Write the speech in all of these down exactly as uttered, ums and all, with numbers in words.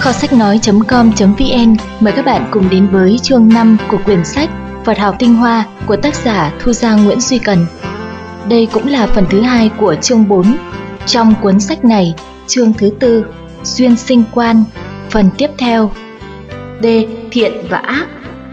Kho sách nói chấm com chấm vn mời các bạn cùng đến với chương năm của quyển sách Phật học tinh hoa của tác giả Thu Giang Nguyễn Duy Cần. Đây cũng là phần thứ hai của chương bốn. Trong cuốn sách này, chương thứ tư, Duyên sinh quan, phần tiếp theo. D. Thiện và ác.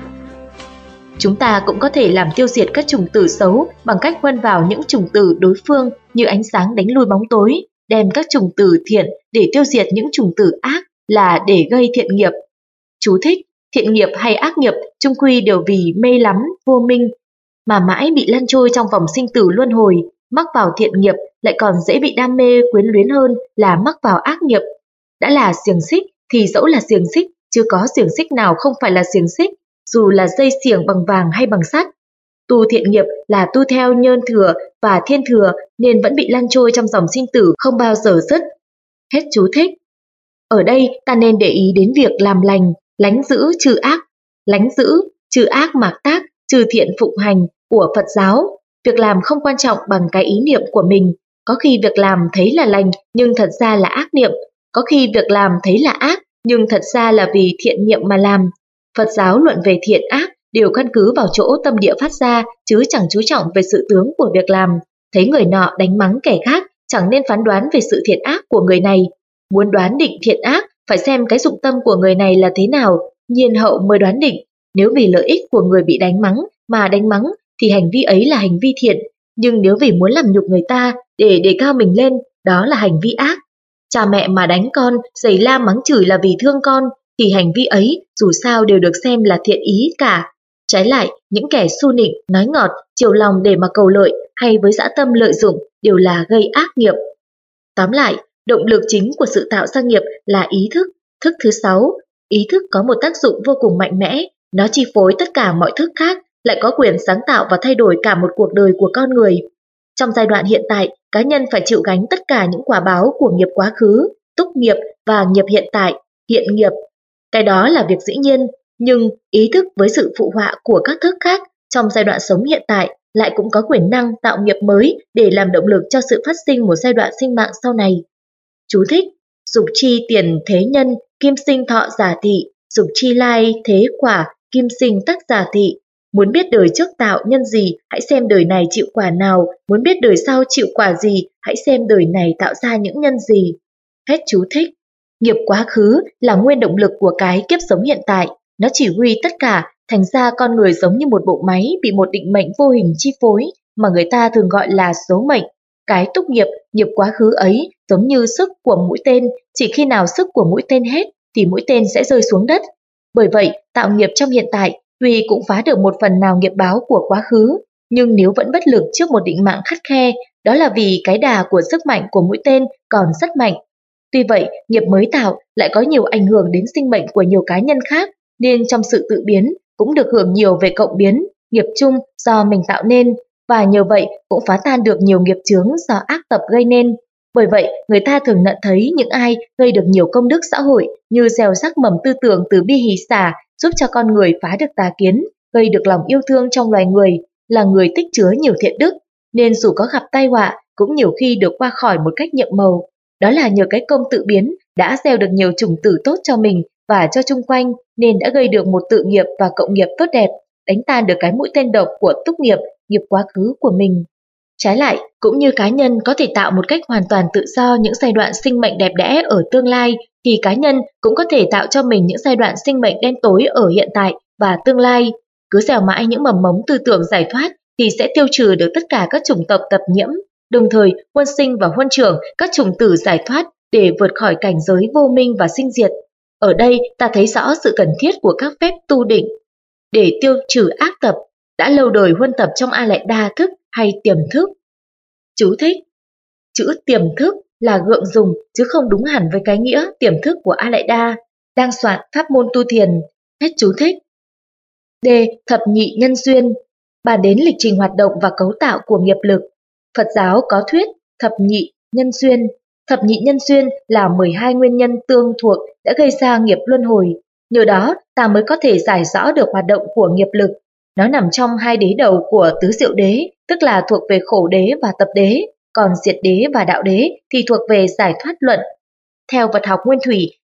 Chúng ta cũng có thể làm tiêu diệt các chủng tử xấu bằng cách huân vào những chủng tử đối phương như ánh sáng đánh lui bóng tối, đem các chủng tử thiện để tiêu diệt những chủng tử ác là để gây thiện nghiệp. Chú thích: thiện nghiệp hay ác nghiệp chung quy đều vì mê lắm, vô minh, mà mãi bị lăn trôi trong vòng sinh tử luân hồi. Mắc vào thiện nghiệp lại còn dễ bị đam mê quyến luyến hơn là mắc vào ác nghiệp. Đã là xiềng xích thì dẫu là xiềng xích, chưa có xiềng xích nào không phải là xiềng xích, dù là dây xiềng bằng vàng hay bằng sắt. Tu thiện nghiệp là tu theo Nhơn Thừa và Thiên Thừa nên vẫn bị lăn trôi trong dòng sinh tử không bao giờ dứt. Hết chú thích. Ở đây ta nên để ý đến việc làm lành, lánh giữ trừ ác, lánh giữ trừ ác mạc tác, trừ thiện phụng hành của Phật giáo. Việc làm không quan trọng bằng cái ý niệm của mình. Có khi việc làm thấy là lành nhưng thật ra là ác niệm, có khi việc làm thấy là ác nhưng thật ra là vì thiện niệm mà làm. Phật giáo luận về thiện ác đều căn cứ vào chỗ tâm địa phát ra, chứ chẳng chú trọng về sự tướng của việc làm. Thấy người nọ đánh mắng kẻ khác, chẳng nên phán đoán về sự thiện ác của người này. Muốn đoán định thiện ác, phải xem cái dụng tâm của người này là thế nào, nhiên hậu mới đoán định. Nếu vì lợi ích của người bị đánh mắng mà đánh mắng, thì hành vi ấy là hành vi thiện. Nhưng nếu vì muốn làm nhục người ta, để đề cao mình lên, đó là hành vi ác. Cha mẹ mà đánh con, giày la mắng chửi là vì thương con, thì hành vi ấy dù sao đều được xem là thiện ý cả. Trái lại, những kẻ su nịnh, nói ngọt, chiều lòng để mà cầu lợi hay với dã tâm lợi dụng đều là gây ác nghiệp. Tóm lại, động lực chính của sự tạo ra nghiệp là ý thức. Thức thứ sáu, ý thức có một tác dụng vô cùng mạnh mẽ, nó chi phối tất cả mọi thức khác, lại có quyền sáng tạo và thay đổi cả một cuộc đời của con người. Trong giai đoạn hiện tại, cá nhân phải chịu gánh tất cả những quả báo của nghiệp quá khứ, túc nghiệp và nghiệp hiện tại, hiện nghiệp. Cái đó là việc dĩ nhiên, nhưng ý thức với sự phụ họa của các thức khác trong giai đoạn sống hiện tại lại cũng có quyền năng tạo nghiệp mới để làm động lực cho sự phát sinh một giai đoạn sinh mạng sau này. Chú thích: dục chi tiền thế nhân, kim sinh thọ giả thị, dục chi lai thế quả, kim sinh tắc giả thị. Muốn biết đời trước tạo nhân gì, hãy xem đời này chịu quả nào, muốn biết đời sau chịu quả gì, hãy xem đời này tạo ra những nhân gì. Hết chú thích. Nghiệp quá khứ là nguyên động lực của cái kiếp sống hiện tại, nó chỉ huy tất cả, thành ra con người giống như một bộ máy bị một định mệnh vô hình chi phối, mà người ta thường gọi là số mệnh. Cái túc nghiệp, nghiệp quá khứ ấy giống như sức của mũi tên, chỉ khi nào sức của mũi tên hết thì mũi tên sẽ rơi xuống đất. Bởi vậy, tạo nghiệp trong hiện tại tuy cũng phá được một phần nào nghiệp báo của quá khứ, nhưng nếu vẫn bất lực trước một định mạng khắt khe, đó là vì cái đà của sức mạnh của mũi tên còn rất mạnh. Tuy vậy, nghiệp mới tạo lại có nhiều ảnh hưởng đến sinh mệnh của nhiều cá nhân khác, nên trong sự tự biến cũng được hưởng nhiều về cộng biến, nghiệp chung do mình tạo nên, và nhờ vậy cũng phá tan được nhiều nghiệp chướng do ác tập gây nên. Bởi vậy, người ta thường nhận thấy những ai gây được nhiều công đức xã hội như gieo rắc mầm tư tưởng từ bi hỷ xả, giúp cho con người phá được tà kiến, gây được lòng yêu thương trong loài người, là người tích chứa nhiều thiện đức, nên dù có gặp tai họa cũng nhiều khi được qua khỏi một cách nhiệm màu. Đó là nhờ cái công tự biến đã gieo được nhiều chủng tử tốt cho mình và cho chung quanh, nên đã gây được một tự nghiệp và cộng nghiệp tốt đẹp, đánh tan được cái mũi tên độc của túc nghiệp, nghiệp quá khứ của mình. Trái lại, cũng như cá nhân có thể tạo một cách hoàn toàn tự do những giai đoạn sinh mệnh đẹp đẽ ở tương lai, thì cá nhân cũng có thể tạo cho mình những giai đoạn sinh mệnh đen tối ở hiện tại và tương lai. Cứ gieo mãi những mầm mống tư tưởng giải thoát thì sẽ tiêu trừ được tất cả các chủng tộc tập nhiễm, đồng thời huân sinh và huân trưởng các chủng tử giải thoát để vượt khỏi cảnh giới vô minh và sinh diệt. Ở đây ta thấy rõ sự cần thiết của các phép tu định để tiêu trừ ác tập, đã lâu đời huân tập trong A Lại Đa thức hay tiềm thức. Chú thích: chữ tiềm thức là gượng dùng chứ không đúng hẳn với cái nghĩa tiềm thức của A Lại Đa. Đang soạn pháp môn tu thiền. Hết chú thích. D. Thập nhị nhân duyên. Bàn đến lịch trình hoạt động và cấu tạo của nghiệp lực. Phật giáo có thuyết thập nhị nhân duyên. Thập nhị nhân duyên là mười hai nguyên nhân tương thuộc đã gây ra nghiệp luân hồi. Nhờ đó ta mới có thể giải rõ được hoạt động của nghiệp lực. Nó nằm trong hai đế đầu của tứ diệu đế, tức là thuộc về khổ đế và tập đế, còn diệt đế và đạo đế thì thuộc về giải thoát luận. Theo Phật học nguyên thủy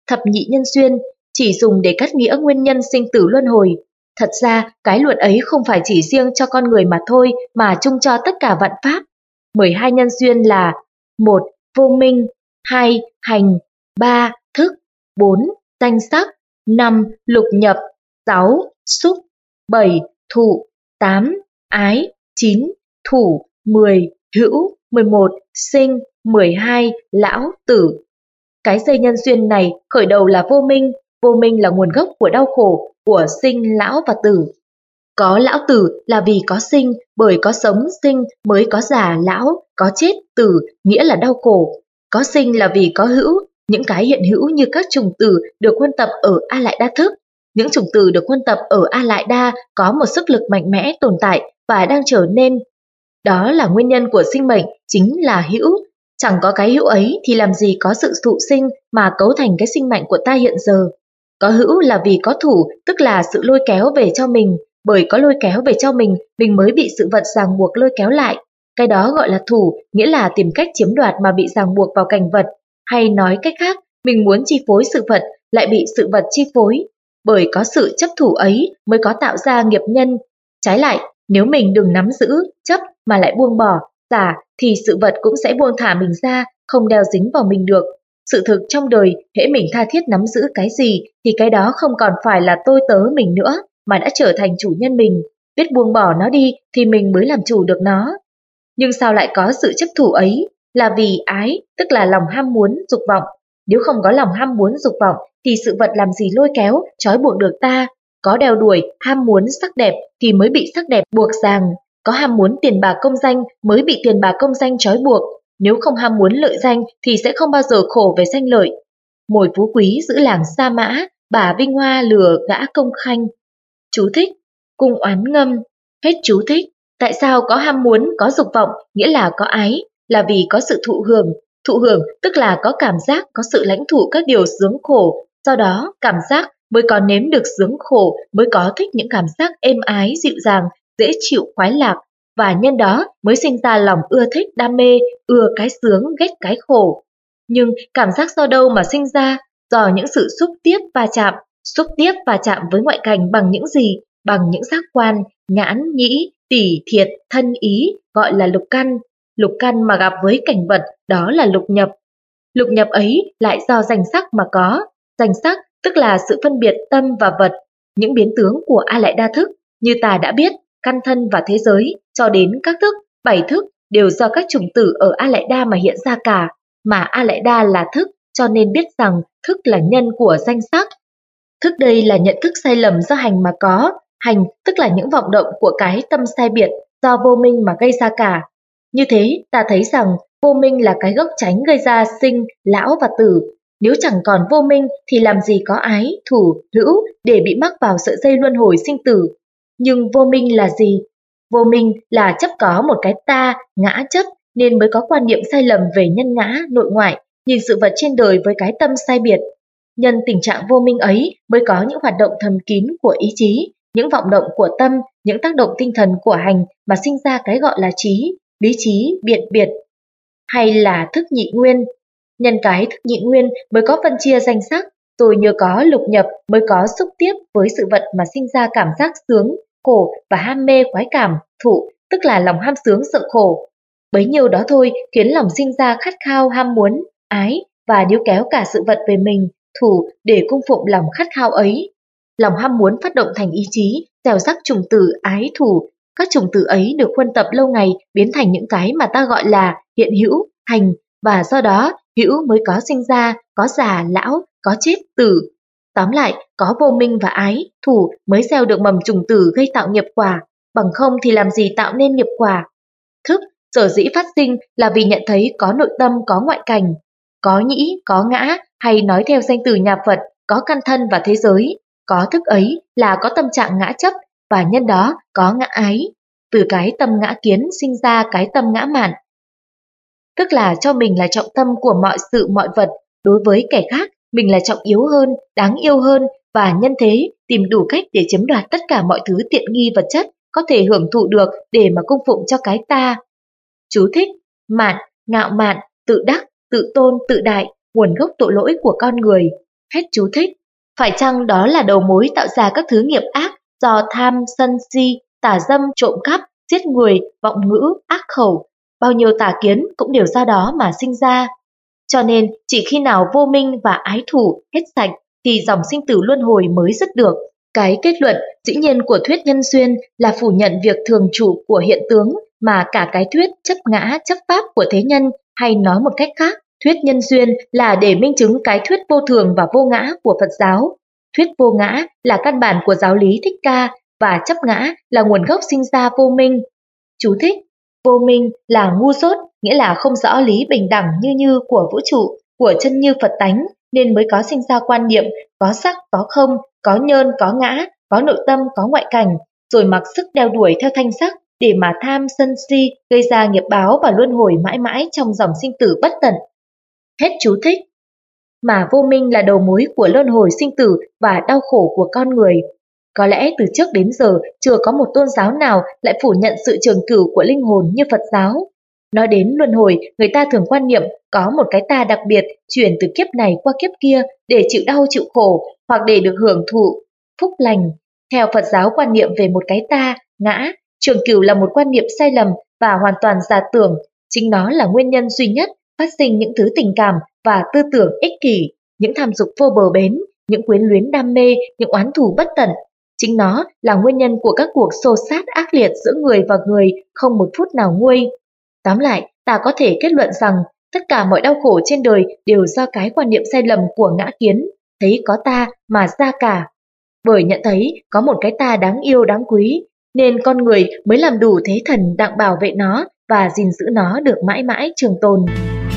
thập nhị nhân duyên, chỉ dùng để cắt nghĩa nguyên nhân sinh tử luân hồi. Thật ra, cái luật ấy không phải chỉ riêng cho con người mà thôi, mà chung cho tất cả vạn pháp. mười hai nhân duyên là: một. Vô minh, hai. Hành, ba. Thức, bốn. Danh sắc, năm. Lục nhập, sáu. Xúc, bảy. Thụ, tám. Ái, chín. Thủ, mười. Hữu, mười một. Sinh, mười hai. Lão, tử. Cái dây nhân duyên này khởi đầu là vô minh. Vô minh là nguồn gốc của đau khổ, của sinh, lão và tử. Có lão tử là vì có sinh, bởi có sống sinh mới có già lão, có chết tử, nghĩa là đau khổ. Có sinh là vì có hữu, những cái hiện hữu như các chủng tử được huân tập ở A Lại Đa thức. Những chủng tử được huân tập ở A Lại Đa có một sức lực mạnh mẽ tồn tại và đang trở nên. Đó là nguyên nhân của sinh mệnh, chính là hữu. Chẳng có cái hữu ấy thì làm gì có sự thụ sinh mà cấu thành cái sinh mạnh của ta hiện giờ. Có hữu là vì có thủ, tức là sự lôi kéo về cho mình. Bởi có lôi kéo về cho mình, mình mới bị sự vật ràng buộc lôi kéo lại. Cái đó gọi là thủ, nghĩa là tìm cách chiếm đoạt mà bị ràng buộc vào cảnh vật. Hay nói cách khác, mình muốn chi phối sự vật, lại bị sự vật chi phối. Bởi có sự chấp thủ ấy mới có tạo ra nghiệp nhân. Trái lại, nếu mình đừng nắm giữ, chấp mà lại buông bỏ, xả, thì sự vật cũng sẽ buông thả mình ra, không đeo dính vào mình được. Sự thực trong đời, hễ mình tha thiết nắm giữ cái gì, thì cái đó không còn phải là tôi tớ mình nữa, mà đã trở thành chủ nhân mình. Biết buông bỏ nó đi thì mình mới làm chủ được nó. Nhưng sao lại có sự chấp thủ ấy? Là vì ái, tức là lòng ham muốn, dục vọng. Nếu không có lòng ham muốn, dục vọng, thì sự vật làm gì lôi kéo, trói buộc được ta? Có đeo đuổi, ham muốn sắc đẹp thì mới bị sắc đẹp buộc ràng. Có ham muốn tiền bạc công danh mới bị tiền bạc công danh trói buộc. Nếu không ham muốn lợi danh thì sẽ không bao giờ khổ về danh lợi. Mồi phú quý giữ làng Sa Mã, bà Vinh Hoa lừa gã Công Khanh. Chú thích: Cung oán ngâm. Hết chú thích. Tại sao có ham muốn, có dục vọng, nghĩa là có ái? Là vì có sự thụ hưởng. Thụ hưởng tức là có cảm giác, có sự lãnh thụ các điều sướng khổ. Do đó, cảm giác mới có nếm được sướng khổ, mới có thích những cảm giác êm ái, dịu dàng, dễ chịu, khoái lạc. Và nhân đó mới sinh ra lòng ưa thích, đam mê, ưa cái sướng, ghét cái khổ. Nhưng cảm giác do đâu mà sinh ra? Do những sự xúc tiếp va chạm. Xúc tiếp và chạm với ngoại cảnh bằng những gì? Bằng những giác quan, nhãn, nhĩ, tỉ, thiệt, thân, ý, gọi là lục căn. Lục căn mà gặp với cảnh vật, đó là lục nhập. Lục nhập ấy lại do danh sắc mà có. Danh sắc tức là sự phân biệt tâm và vật. Những biến tướng của A Lại Đa thức, như ta đã biết, căn thân và thế giới, cho đến các thức, bảy thức, đều do các chủng tử ở A Lại Đa mà hiện ra cả. Mà A Lại Đa là thức, cho nên biết rằng thức là nhân của danh sắc. Thức đây là nhận thức sai lầm do hành mà có. Hành tức là những vọng động của cái tâm sai biệt do vô minh mà gây ra cả. Như thế ta thấy rằng vô minh là cái gốc chánh gây ra sinh, lão và tử. Nếu chẳng còn vô minh thì làm gì có ái, thủ, hữu để bị mắc vào sợi dây luân hồi sinh tử. Nhưng vô minh là gì? Vô minh là chấp có một cái ta, ngã chấp, nên mới có quan niệm sai lầm về nhân ngã, nội ngoại, nhìn sự vật trên đời với cái tâm sai biệt. Nhân tình trạng vô minh ấy mới có những hoạt động thầm kín của ý chí, những vọng động của tâm, những tác động tinh thần của hành mà sinh ra cái gọi là trí, lý trí, biện biệt, hay là thức nhị nguyên. Nhân cái thức nhị nguyên mới có phân chia danh sắc, rồi nhờ có lục nhập mới có xúc tiếp với sự vật mà sinh ra cảm giác sướng, khổ và ham mê khoái cảm, thụ, tức là lòng ham sướng sợ khổ. Bấy nhiêu đó thôi khiến lòng sinh ra khát khao ham muốn, ái và níu kéo cả sự vật về mình, thủ để cung phụng lòng khát khao ấy. Lòng ham muốn phát động thành ý chí, gieo rắc chủng tử ái thủ. Các chủng tử ấy được huân tập lâu ngày biến thành những cái mà ta gọi là hiện hữu, hành, và do đó hữu mới có sinh ra, có già, lão, có chết, tử. Tóm lại, có vô minh và ái, thủ mới gieo được mầm chủng tử gây tạo nghiệp quả, bằng không thì làm gì tạo nên nghiệp quả. Thức, sở dĩ phát sinh là vì nhận thấy có nội tâm, có ngoại cảnh, có nhĩ, có ngã, hay nói theo danh từ nhà Phật, có căn thân và thế giới. Có thức ấy là có tâm trạng ngã chấp, và nhân đó có ngã ái. Từ cái tâm ngã kiến sinh ra cái tâm ngã mạn, tức là cho mình là trọng tâm của mọi sự mọi vật, đối với kẻ khác mình là trọng yếu hơn, đáng yêu hơn, và nhân thế tìm đủ cách để chiếm đoạt tất cả mọi thứ tiện nghi vật chất có thể hưởng thụ được để mà cung phụng cho cái ta. Chú thích: mạn, ngạo mạn, tự đắc, tự tôn, tự đại, nguồn gốc tội lỗi của con người. Hết chú thích. Phải chăng đó là đầu mối tạo ra các thứ nghiệp ác do tham, sân si, tà dâm, trộm cắp, giết người, vọng ngữ, ác khẩu, bao nhiêu tà kiến cũng đều do đó mà sinh ra. Cho nên chỉ khi nào vô minh và ái thủ hết sạch thì dòng sinh tử luân hồi mới dứt được. Cái kết luận dĩ nhiên của thuyết nhân duyên là phủ nhận việc thường trụ của hiện tướng, mà cả cái thuyết chấp ngã chấp pháp của thế nhân, hay nói một cách khác, thuyết nhân duyên là để minh chứng cái thuyết vô thường và vô ngã của Phật giáo. Thuyết vô ngã là căn bản của giáo lý Thích Ca, và chấp ngã là nguồn gốc sinh ra vô minh. Chú thích: vô minh là ngu dốt, nghĩa là không rõ lý bình đẳng như như của vũ trụ, của chân như Phật tánh, nên mới có sinh ra quan niệm có sắc có không, có nhơn có ngã, có nội tâm có ngoại cảnh, rồi mặc sức đeo đuổi theo thanh sắc để mà tham sân si, gây ra nghiệp báo và luân hồi mãi mãi trong dòng sinh tử bất tận. Hết chú thích. Mà vô minh là đầu mối của luân hồi sinh tử và đau khổ của con người. Có lẽ từ trước đến giờ chưa có một tôn giáo nào lại phủ nhận sự trường cửu của linh hồn như Phật giáo. Nói đến luân hồi, người ta thường quan niệm có một cái ta đặc biệt chuyển từ kiếp này qua kiếp kia để chịu đau chịu khổ, hoặc để được hưởng thụ phúc lành. Theo Phật giáo quan niệm về một cái ta, ngã, trường cửu là một quan niệm sai lầm và hoàn toàn giả tưởng. Chính nó là nguyên nhân duy nhất phát sinh những thứ tình cảm và tư tưởng ích kỷ, những tham dục vô bờ bến, những quyến luyến đam mê, những oán thù bất tận. Chính nó là nguyên nhân của các cuộc xô xát ác liệt giữa người và người, không một phút nào nguôi. Tóm lại, ta có thể kết luận rằng tất cả mọi đau khổ trên đời đều do cái quan niệm sai lầm của ngã kiến, thấy có ta mà ra cả. Bởi nhận thấy có một cái ta đáng yêu đáng quý, nên con người mới làm đủ thế thần đặng bảo vệ nó và gìn giữ nó được mãi mãi trường tồn.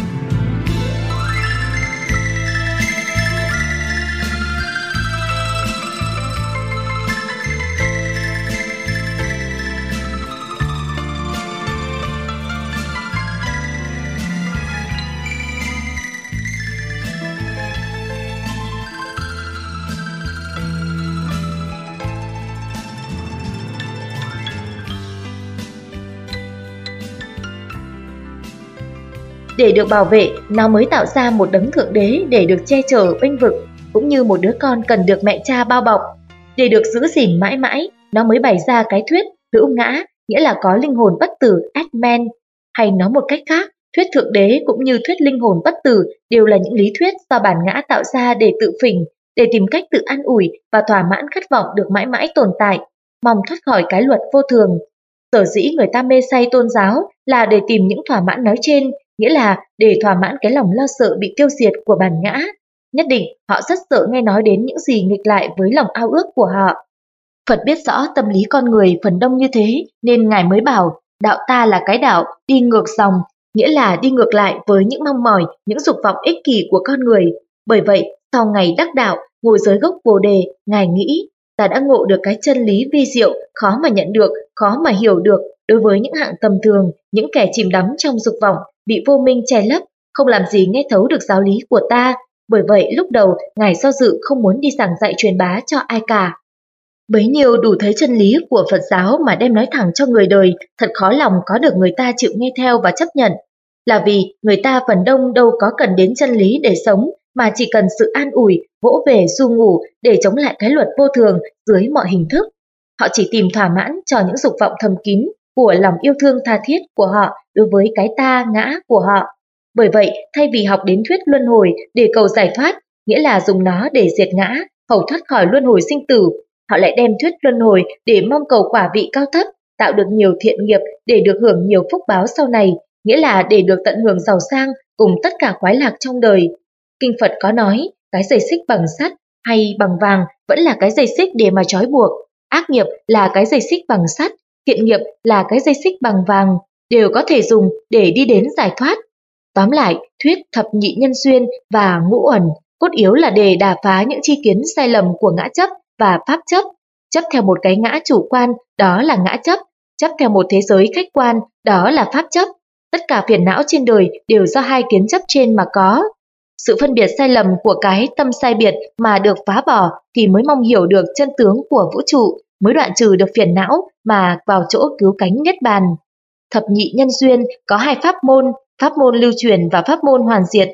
Để được bảo vệ, nó mới tạo ra một đấng thượng đế để được che chở bênh vực, cũng như một đứa con cần được mẹ cha bao bọc. Để được giữ gìn mãi mãi, nó mới bày ra cái thuyết hữu ngã, nghĩa là có linh hồn bất tử Atman. Hay nói một cách khác, thuyết thượng đế cũng như thuyết linh hồn bất tử đều là những lý thuyết do bản ngã tạo ra để tự phỉnh, để tìm cách tự an ủi và thỏa mãn khát vọng được mãi mãi tồn tại, mong thoát khỏi cái luật vô thường. Sở dĩ người ta mê say tôn giáo là để tìm những thỏa mãn nói trên, nghĩa là để thỏa mãn cái lòng lo sợ bị tiêu diệt của bản ngã. Nhất định họ rất sợ nghe nói đến những gì nghịch lại với lòng ao ước của họ. Phật biết rõ tâm lý con người phần đông như thế, nên Ngài mới bảo đạo ta là cái đạo đi ngược dòng, nghĩa là đi ngược lại với những mong mỏi, những dục vọng ích kỷ của con người. Bởi vậy, sau ngày đắc đạo, ngồi dưới gốc Bồ Đề, Ngài nghĩ, ta đã ngộ được cái chân lý vi diệu, khó mà nhận được, khó mà hiểu được đối với những hạng tầm thường, những kẻ chìm đắm trong dục vọng, bị vô minh che lấp, không làm gì nghe thấu được giáo lý của ta. Bởi vậy lúc đầu Ngài do dự không muốn đi giảng dạy truyền bá cho ai cả. Bấy nhiêu đủ thấy chân lý của Phật giáo mà đem nói thẳng cho người đời, thật khó lòng có được người ta chịu nghe theo và chấp nhận. Là vì người ta phần đông đâu có cần đến chân lý để sống, mà chỉ cần sự an ủi, vỗ về du ngủ để chống lại cái luật vô thường dưới mọi hình thức. Họ chỉ tìm thỏa mãn cho những dục vọng thầm kín của lòng yêu thương tha thiết của họ đối với cái ta ngã của họ. Bởi vậy, thay vì học đến thuyết luân hồi để cầu giải thoát, nghĩa là dùng nó để diệt ngã, hầu thoát khỏi luân hồi sinh tử, họ lại đem thuyết luân hồi để mong cầu quả vị cao thấp, tạo được nhiều thiện nghiệp để được hưởng nhiều phúc báo sau này, nghĩa là để được tận hưởng giàu sang cùng tất cả khoái lạc trong đời. Kinh Phật có nói, cái dây xích bằng sắt hay bằng vàng vẫn là cái dây xích để mà trói buộc, ác nghiệp là cái dây xích bằng sắt, thiện nghiệp là cái dây xích bằng vàng, đều có thể dùng để đi đến giải thoát. Tóm lại, thuyết thập nhị nhân duyên và ngũ uẩn cốt yếu là để đả phá những chi kiến sai lầm của ngã chấp và pháp chấp. Chấp theo một cái ngã chủ quan, đó là ngã chấp. Chấp theo một thế giới khách quan, đó là pháp chấp. Tất cả phiền não trên đời đều do hai kiến chấp trên mà có. Sự phân biệt sai lầm của cái tâm sai biệt mà được phá bỏ thì mới mong hiểu được chân tướng của vũ trụ, mới đoạn trừ được phiền não mà vào chỗ cứu cánh niết bàn. Thập nhị nhân duyên có hai pháp môn, pháp môn lưu truyền và pháp môn hoàn diệt.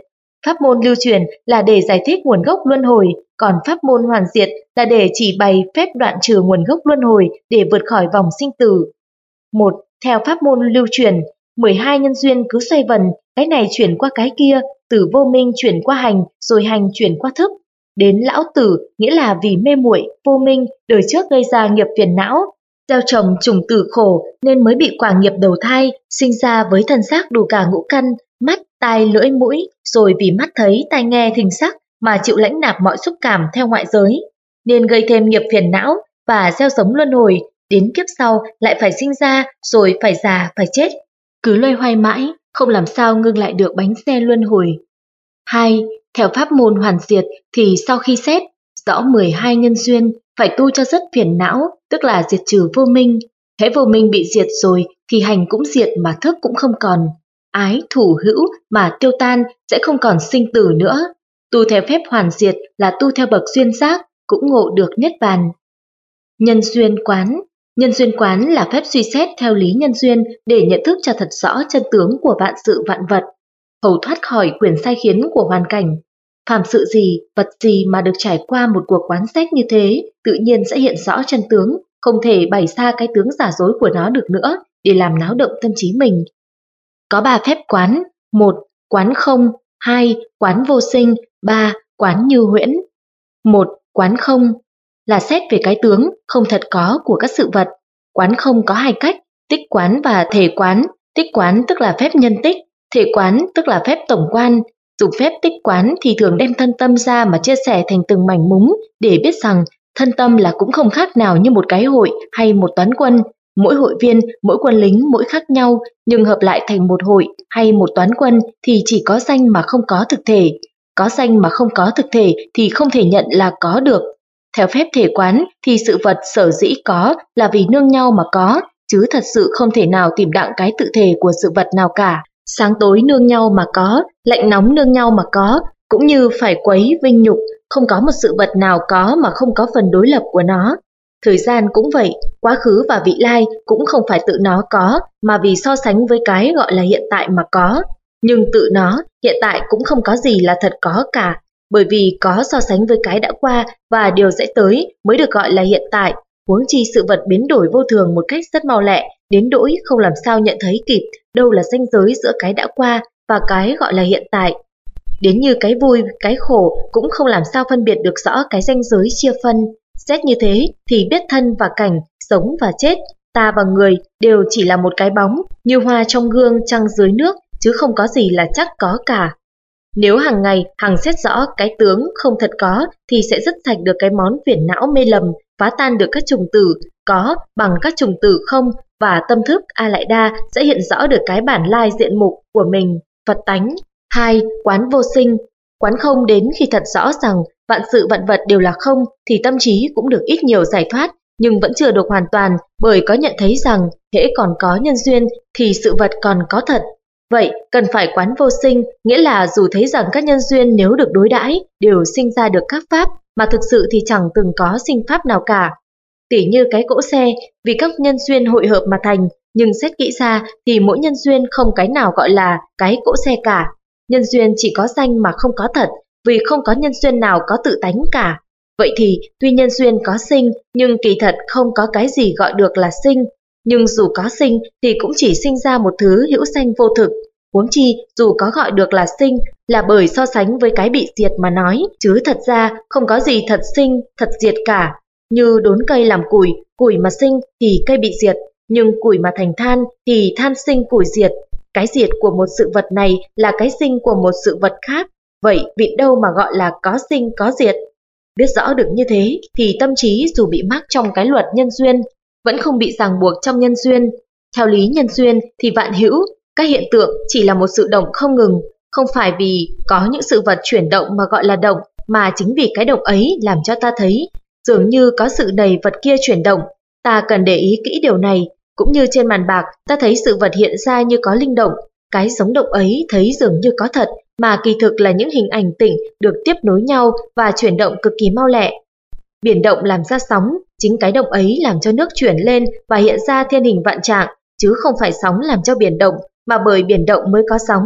Pháp môn lưu truyền là để giải thích nguồn gốc luân hồi, còn pháp môn hoàn diệt là để chỉ bày phép đoạn trừ nguồn gốc luân hồi để vượt khỏi vòng sinh tử. Một, theo pháp môn lưu truyền, mười hai nhân duyên cứ xoay vần, cái này chuyển qua cái kia, từ vô minh chuyển qua hành, rồi hành chuyển qua thức. Đến lão tử nghĩa là vì mê muội, vô minh, đời trước gây ra nghiệp phiền não, gieo trồng trùng tử khổ nên mới bị quả nghiệp đầu thai, sinh ra với thân xác đủ cả ngũ căn, mắt, tai, lưỡi, mũi, rồi vì mắt thấy, tai nghe, thính sắc mà chịu lãnh nạp mọi xúc cảm theo ngoại giới, nên gây thêm nghiệp phiền não và gieo giống luân hồi, đến kiếp sau lại phải sinh ra, rồi phải già, phải chết. Cứ loay hoay mãi, không làm sao ngưng lại được bánh xe luân hồi. Hai, theo pháp môn hoàn diệt thì sau khi xét rõ mười hai nhân duyên, phải tu cho rất phiền não, tức là diệt trừ vô minh. Hễ vô minh bị diệt rồi thì hành cũng diệt mà thức cũng không còn. Ái, thủ, hữu mà tiêu tan sẽ không còn sinh tử nữa. Tu theo phép hoàn diệt là tu theo bậc duyên giác, cũng ngộ được niết bàn. Nhân duyên quán. Nhân duyên quán là phép suy xét theo lý nhân duyên để nhận thức cho thật rõ chân tướng của vạn sự vạn vật, hầu thoát khỏi quyền sai khiến của hoàn cảnh. Phàm sự gì, vật gì mà được trải qua một cuộc quán xét như thế, tự nhiên sẽ hiện rõ chân tướng, không thể bày xa cái tướng giả dối của nó được nữa để làm náo động tâm trí mình. Có ba phép quán: một. Quán không. Hai. Quán vô sinh. Ba. Quán như huyễn. Một. Quán không là xét về cái tướng không thật có của các sự vật. Quán không có hai cách: tích quán và thể quán. Tích quán tức là phép nhân tích, thể quán tức là phép tổng quan. Dùng phép tích quán thì thường đem thân tâm ra mà chia sẻ thành từng mảnh múng để biết rằng thân tâm là cũng không khác nào như một cái hội hay một toán quân. Mỗi hội viên, mỗi quân lính mỗi khác nhau, nhưng hợp lại thành một hội hay một toán quân thì chỉ có danh mà không có thực thể. Có danh mà không có thực thể thì không thể nhận là có được. Theo phép thể quán thì sự vật sở dĩ có là vì nương nhau mà có, chứ thật sự không thể nào tìm đặng cái tự thể của sự vật nào cả. Sáng tối nương nhau mà có, lạnh nóng nương nhau mà có, cũng như phải quấy vinh nhục, không có một sự vật nào có mà không có phần đối lập của nó. Thời gian cũng vậy, quá khứ và vị lai cũng không phải tự nó có, mà vì so sánh với cái gọi là hiện tại mà có. Nhưng tự nó, hiện tại cũng không có gì là thật có cả, bởi vì có so sánh với cái đã qua và điều sẽ tới mới được gọi là hiện tại. Huống chi sự vật biến đổi vô thường một cách rất mau lẹ, đến nỗi không làm sao nhận thấy kịp đâu là ranh giới giữa cái đã qua và cái gọi là hiện tại. Đến như cái vui, cái khổ cũng không làm sao phân biệt được rõ cái ranh giới chia phân. Xét như thế thì biết thân và cảnh, sống và chết, ta và người đều chỉ là một cái bóng, như hoa trong gương, trăng dưới nước, chứ không có gì là chắc có cả. Nếu hàng ngày hằng xét rõ cái tướng không thật có thì sẽ dứt sạch được cái món phiền não mê lầm, phá tan được các trùng tử có bằng các trùng tử không, và tâm thức A Lại Đa sẽ hiện rõ được cái bản lai diện mục của mình, Phật tánh. Hai. Quán vô sinh. Quán không đến khi thật rõ rằng vạn sự vạn vật đều là không thì tâm trí cũng được ít nhiều giải thoát, nhưng vẫn chưa được hoàn toàn, bởi có nhận thấy rằng hễ còn có nhân duyên thì sự vật còn có thật. Vậy cần phải quán vô sinh, nghĩa là dù thấy rằng các nhân duyên nếu được đối đãi đều sinh ra được các pháp, mà thực sự thì chẳng từng có sinh pháp nào cả. Tỉ như cái cỗ xe, vì các nhân duyên hội hợp mà thành, nhưng xét kỹ ra thì mỗi nhân duyên không cái nào gọi là cái cỗ xe cả. Nhân duyên chỉ có danh mà không có thật, vì không có nhân duyên nào có tự tánh cả. Vậy thì tuy nhân duyên có sinh, nhưng kỳ thật không có cái gì gọi được là sinh. Nhưng dù có sinh thì cũng chỉ sinh ra một thứ hữu sanh vô thực. Huống chi dù có gọi được là sinh là bởi so sánh với cái bị diệt mà nói, chứ thật ra không có gì thật sinh, thật diệt cả. Như đốn cây làm củi, củi mà sinh thì cây bị diệt, nhưng củi mà thành than thì than sinh củi diệt. Cái diệt của một sự vật này là cái sinh của một sự vật khác. Vậy vị đâu mà gọi là có sinh có diệt? Biết rõ được như thế thì tâm trí dù bị mắc trong cái luật nhân duyên vẫn không bị ràng buộc trong nhân duyên. Theo lý nhân duyên thì vạn hữu, các hiện tượng chỉ là một sự động không ngừng, không phải vì có những sự vật chuyển động mà gọi là động, mà chính vì cái động ấy làm cho ta thấy dường như có sự này vật kia chuyển động. Ta cần để ý kỹ điều này, cũng như trên màn bạc ta thấy sự vật hiện ra như có linh động, cái sống động ấy thấy dường như có thật, mà kỳ thực là những hình ảnh tĩnh được tiếp nối nhau và chuyển động cực kỳ mau lẹ. Biển động làm ra sóng, chính cái động ấy làm cho nước chuyển lên và hiện ra thiên hình vạn trạng, chứ không phải sóng làm cho biển động, mà bởi biển động mới có sóng.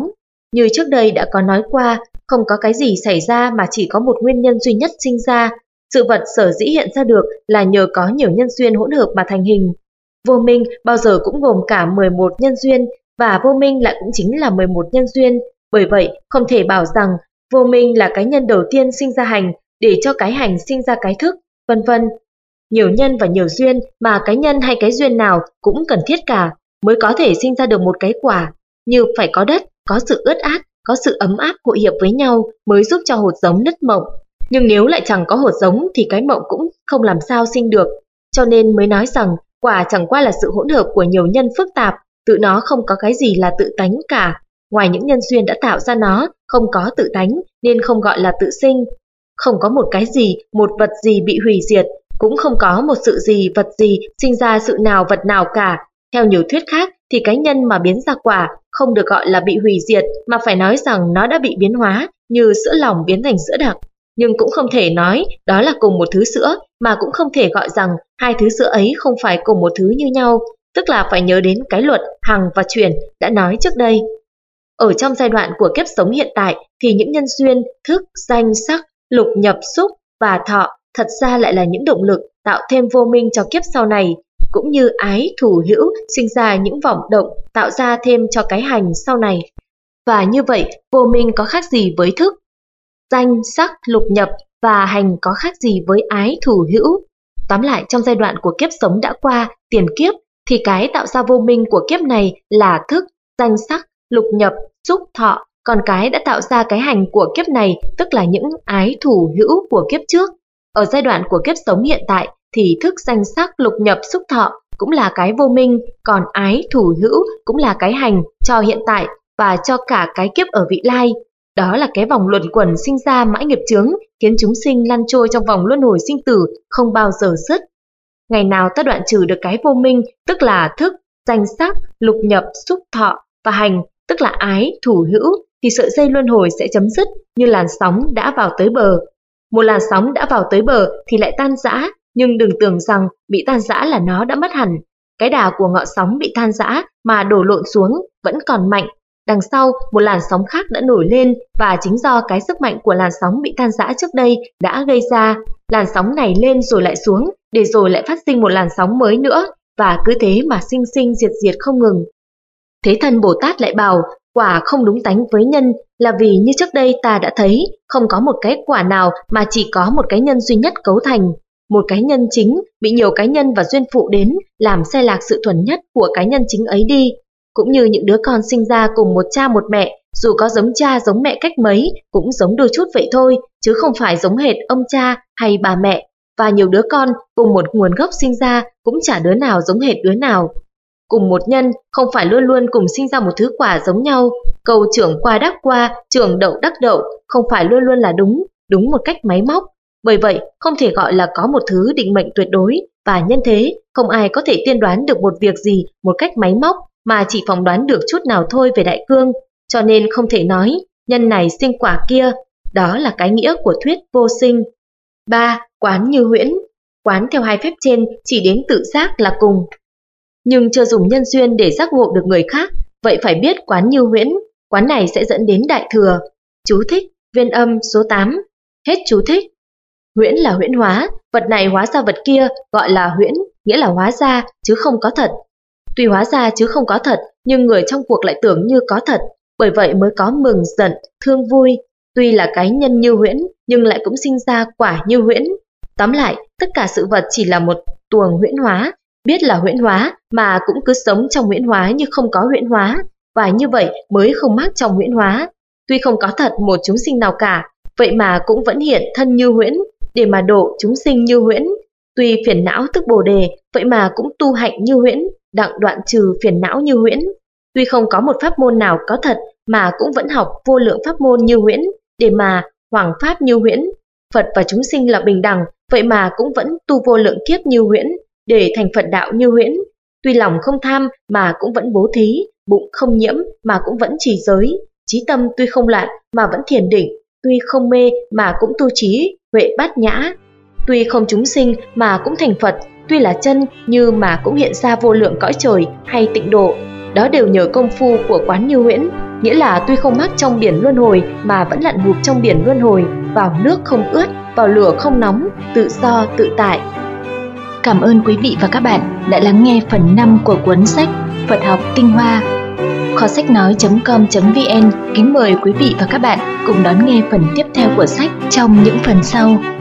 Như trước đây đã có nói qua, không có cái gì xảy ra mà chỉ có một nguyên nhân duy nhất sinh ra. Sự vật sở dĩ hiện ra được là nhờ có nhiều nhân duyên hỗn hợp mà thành hình. Vô minh bao giờ cũng gồm cả mười một nhân duyên, và vô minh lại cũng chính là mười một nhân duyên. Bởi vậy, không thể bảo rằng vô minh là cái nhân đầu tiên sinh ra hành để cho cái hành sinh ra cái thức, vân vân. Nhiều nhân và nhiều duyên mà cái nhân hay cái duyên nào cũng cần thiết cả mới có thể sinh ra được một cái quả. Như phải có đất, có sự ướt át, có sự ấm áp hội hiệp với nhau mới giúp cho hột giống nứt mộng. Nhưng nếu lại chẳng có hột giống thì cái mộng cũng không làm sao sinh được. Cho nên mới nói rằng quả chẳng qua là sự hỗn hợp của nhiều nhân phức tạp, tự nó không có cái gì là tự tánh cả. Ngoài những nhân duyên đã tạo ra nó, không có tự tánh nên không gọi là tự sinh. Không có một cái gì, một vật gì bị hủy diệt, cũng không có một sự gì, vật gì sinh ra sự nào, vật nào cả. Theo nhiều thuyết khác thì cái nhân mà biến ra quả không được gọi là bị hủy diệt mà phải nói rằng nó đã bị biến hóa, như sữa lòng biến thành sữa đặc. Nhưng cũng không thể nói đó là cùng một thứ sữa, mà cũng không thể gọi rằng hai thứ sữa ấy không phải cùng một thứ như nhau, tức là phải nhớ đến cái luật hằng và chuyển đã nói trước đây. Ở trong giai đoạn của kiếp sống hiện tại thì những nhân duyên, thức, danh, sắc, lục nhập, xúc và thọ thật ra lại là những động lực tạo thêm vô minh cho kiếp sau này, cũng như ái, thù, hữu sinh ra những vọng động tạo ra thêm cho cái hành sau này. Và như vậy, vô minh có khác gì với thức? Danh, sắc, lục nhập và hành có khác gì với ái, thù, hữu? Tóm lại, trong giai đoạn của kiếp sống đã qua, tiền kiếp, thì cái tạo ra vô minh của kiếp này là thức, danh, sắc, lục nhập, xúc, thọ, còn cái đã tạo ra cái hành của kiếp này tức là những ái, thù, hữu của kiếp trước. Ở giai đoạn của kiếp sống hiện tại thì thức, danh, sắc, lục nhập, xúc, thọ cũng là cái vô minh, còn ái, thù, hữu cũng là cái hành cho hiện tại và cho cả cái kiếp ở vị lai. Đó là cái vòng luẩn quẩn sinh ra mãi nghiệp chướng, khiến chúng sinh lăn trôi trong vòng luân hồi sinh tử không bao giờ dứt. Ngày nào ta đoạn trừ được cái vô minh, tức là thức, danh, sắc, lục nhập, xúc, thọ và hành, tức là ái, thù, hữu, thì sợi dây luân hồi sẽ chấm dứt như làn sóng đã vào tới bờ. Một làn sóng đã vào tới bờ thì lại tan rã, nhưng đừng tưởng rằng bị tan rã là nó đã mất hẳn. Cái đà của ngọn sóng bị tan rã mà đổ lộn xuống vẫn còn mạnh. Đằng sau, một làn sóng khác đã nổi lên và chính do cái sức mạnh của làn sóng bị tan rã trước đây đã gây ra. Làn sóng này lên rồi lại xuống, để rồi lại phát sinh một làn sóng mới nữa, và cứ thế mà sinh sinh diệt diệt không ngừng. Thế Thân Bồ Tát lại bảo, quả không đúng tánh với nhân là vì như trước đây ta đã thấy, không có một cái quả nào mà chỉ có một cái nhân duy nhất cấu thành. Một cái nhân chính bị nhiều cái nhân và duyên phụ đến làm sai lạc sự thuần nhất của cái nhân chính ấy đi. Cũng như những đứa con sinh ra cùng một cha một mẹ, dù có giống cha giống mẹ cách mấy cũng giống đôi chút vậy thôi, chứ không phải giống hệt ông cha hay bà mẹ. Và nhiều đứa con cùng một nguồn gốc sinh ra cũng chả đứa nào giống hệt đứa nào. Cùng một nhân không phải luôn luôn cùng sinh ra một thứ quả giống nhau. Câu trưởng qua đắc qua, trưởng đậu đắc đậu không phải luôn luôn là đúng, đúng một cách máy móc. Bởi vậy, không thể gọi là có một thứ định mệnh tuyệt đối, và nhân thế, không ai có thể tiên đoán được một việc gì một cách máy móc, mà chỉ phỏng đoán được chút nào thôi về đại cương, cho nên không thể nói nhân này sinh quả kia. Đó là cái nghĩa của thuyết vô sinh. ba. Quán như huyễn. Quán theo hai phép trên chỉ đến tự giác là cùng, nhưng chưa dùng nhân duyên để giác ngộ được người khác, vậy phải biết quán như huyễn. Quán này sẽ dẫn đến đại thừa. Chú thích viên âm số tám. Hết chú thích. Huyễn là huyễn hóa, vật này hóa ra vật kia, gọi là huyễn, nghĩa là hóa ra chứ không có thật. Tuy hóa ra chứ không có thật, nhưng người trong cuộc lại tưởng như có thật, bởi vậy mới có mừng, giận, thương, vui. Tuy là cái nhân như huyễn, nhưng lại cũng sinh ra quả như huyễn. Tóm lại, tất cả sự vật chỉ là một tuồng huyễn hóa, biết là huyễn hóa mà cũng cứ sống trong huyễn hóa như không có huyễn hóa, và như vậy mới không mắc trong huyễn hóa. Tuy không có thật một chúng sinh nào cả, vậy mà cũng vẫn hiện thân như huyễn, để mà độ chúng sinh như huyễn. Tuy phiền não tức bồ đề, vậy mà cũng tu hạnh như huyễn, đặng đoạn trừ phiền não như huyễn. Tuy không có một pháp môn nào có thật, mà cũng vẫn học vô lượng pháp môn như huyễn, để mà hoằng pháp như huyễn. Phật và chúng sinh là bình đẳng, vậy mà cũng vẫn tu vô lượng kiếp như huyễn, để thành Phật đạo như huyễn. Tuy lòng không tham mà cũng vẫn bố thí, bụng không nhiễm mà cũng vẫn trì giới, trí tâm tuy không loạn mà vẫn thiền định, tuy không mê mà cũng tu trí, huệ bát nhã. Tuy không chúng sinh mà cũng thành Phật, tuy là chân như mà cũng hiện ra vô lượng cõi trời hay tịnh độ. Đó đều nhờ công phu của Quán Như Huyễn, nghĩa là tuy không mắc trong biển luân hồi mà vẫn lặn ngụp trong biển luân hồi, vào nước không ướt, vào lửa không nóng, tự do tự tại. Cảm ơn quý vị và các bạn đã lắng nghe phần năm của cuốn sách Phật học tinh hoa. Kho sách nói chấm com chấm vn kính mời quý vị và các bạn cùng đón nghe phần tiếp theo của sách trong những phần sau.